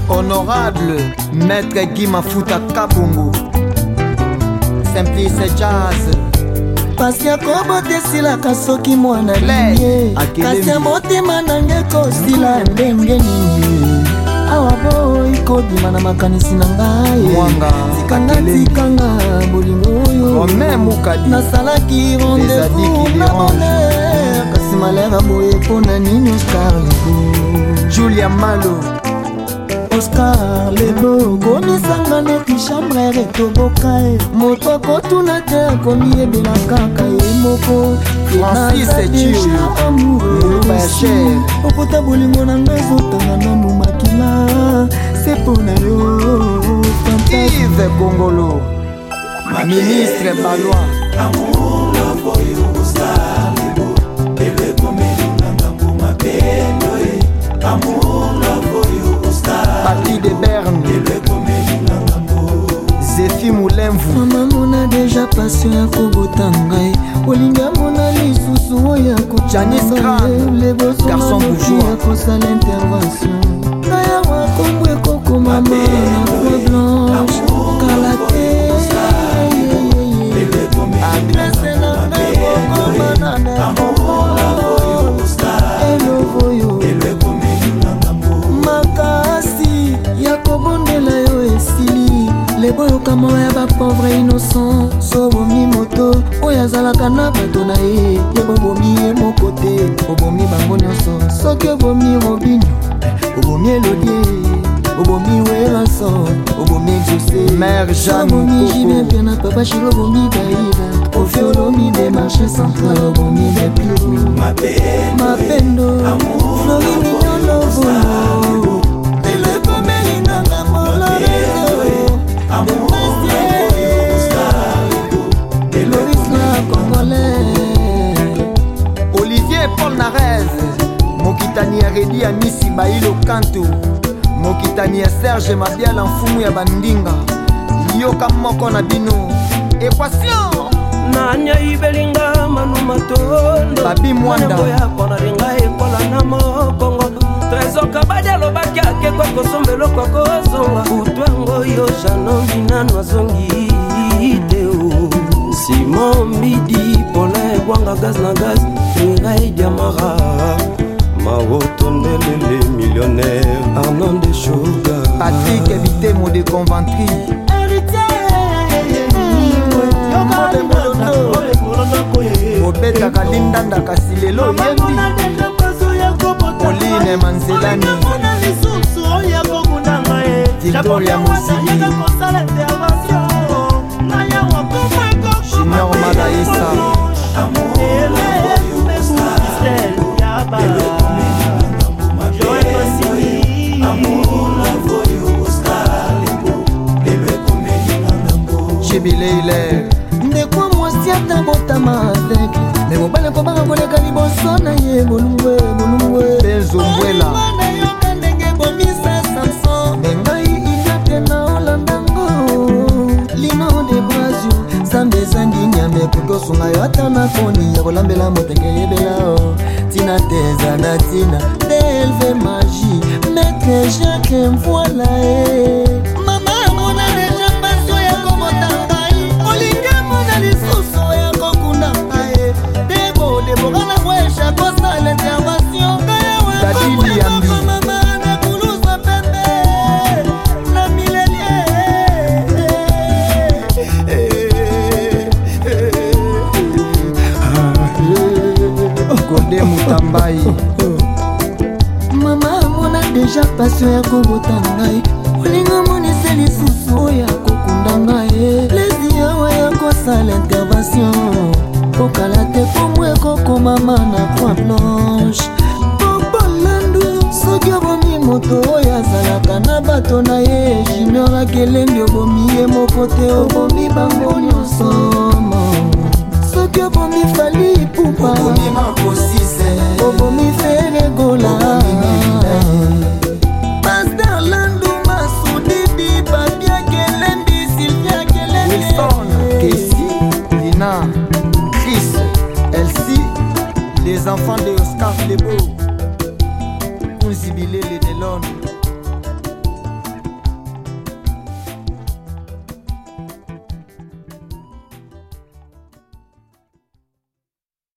Honorable Maître Guy Mafuta Kabungu, Simplice Jazz. pasi ya kobotesilaka soki mwana liye, kasi ya motema nange kosila ndenge nini. Awa boy kobima na makanisi na ngai, tikanga bolingo oyo nasalaki rendez-vous na bonheur, kasi malera boye mpona nini. Oscar Lebo, Julia Malo, Oscar Lebo komisanga neti chambre etoboka e, moto akotuna te akomi ebela kaka ye moko. Francis Echio, okota bolingo na ngai ezotanga nanu makila, se mpona yo Yves Kongolo, ministre Balois. Papi de Berne, Zéphie Moulemvu. Mama mona deja passion ya kobota ngai, olinga mona lisusu oyo Garçon bourgeois, akosala intervention naya wakombo ekokoma na croix blanche kala te adrese na ngai kokoma na elovoyo makasi ya kobondela yo esili. Lebo yokama ya bapauvre innocent, sobomi moto oyo azalaka na bato na ye, bobomi ye moko te, obomi bango nyonso. Soki obomi Robinho, obomi Elodie, obomi Werason, obomi Exaucé, Mère Jeanne obomi Jimé Piana, Papa Chilo, obomi Baïda, Ofiolomi des marchés centrales, obomi des Pirou, Mapendo, Flori Mignolo Volo, Telekomelinanga Molorezo, Olivier Paul Narez, Mokitani ya Redi ya Misi Bailo Kanto, Mokitani ya Serge Mabiala mfumu ya bandinga, yoka moko na bino Equation Nanya ibelinga manu matondo Babi Mwanda Boya kona ringa ekola na mokongo Trésor kabadya lobaki akekwa kosombelo kwa kozonga Utwango yo jano binano azongi ideo Simon Mbidi Paulin Gwanga gaz na gaz Mireille Diamara Mawoto Ndelele millionnaire Arnaud de Choga Patrick Vitemo de Conventry Obeta kalindanda kasi lelo yendi Pauline Manzelani Victoria Mosili Junior Malaïsa Chibileile ndekwa mwasi atabotama avec me mobale kobanga koleka liboso na ye bolungwe Benzombwela nayoka ndenge bomisa Samson ngai ingapye na olandango lino de brasio zambe ezangi nyambe kokosunga yo ata makoni ya kolambela motenge yebelao tina teza na tina delve magie maître Jacques mvoila mama mona deja passion ya kobota ngai olinge mona lisusu ya kokunda ngai debo debogana bwesha kosala intervention Dadili Yambi mama na kulusa pepe na milelie Kode Mutambai mama mona deja passion ya kobota ngai olinga monisa lisusu ya kokunda ngai lesi yawa ya kosala intervention kokala te pomwe kokomama na croix blanche popolandu soki obomi moto oyo azalaka na bato na ye junior akelembi obomi ye moko te obomi bango nyonso soki obomi fali pupa obomi feregola Pasteur Landu Masudidi Babia Kelembi Sylvia Wilson, Kelembi Casey, Lina, Chris, Elsie, les enfants de Oscar Lebo, Kunzibile Lenelon.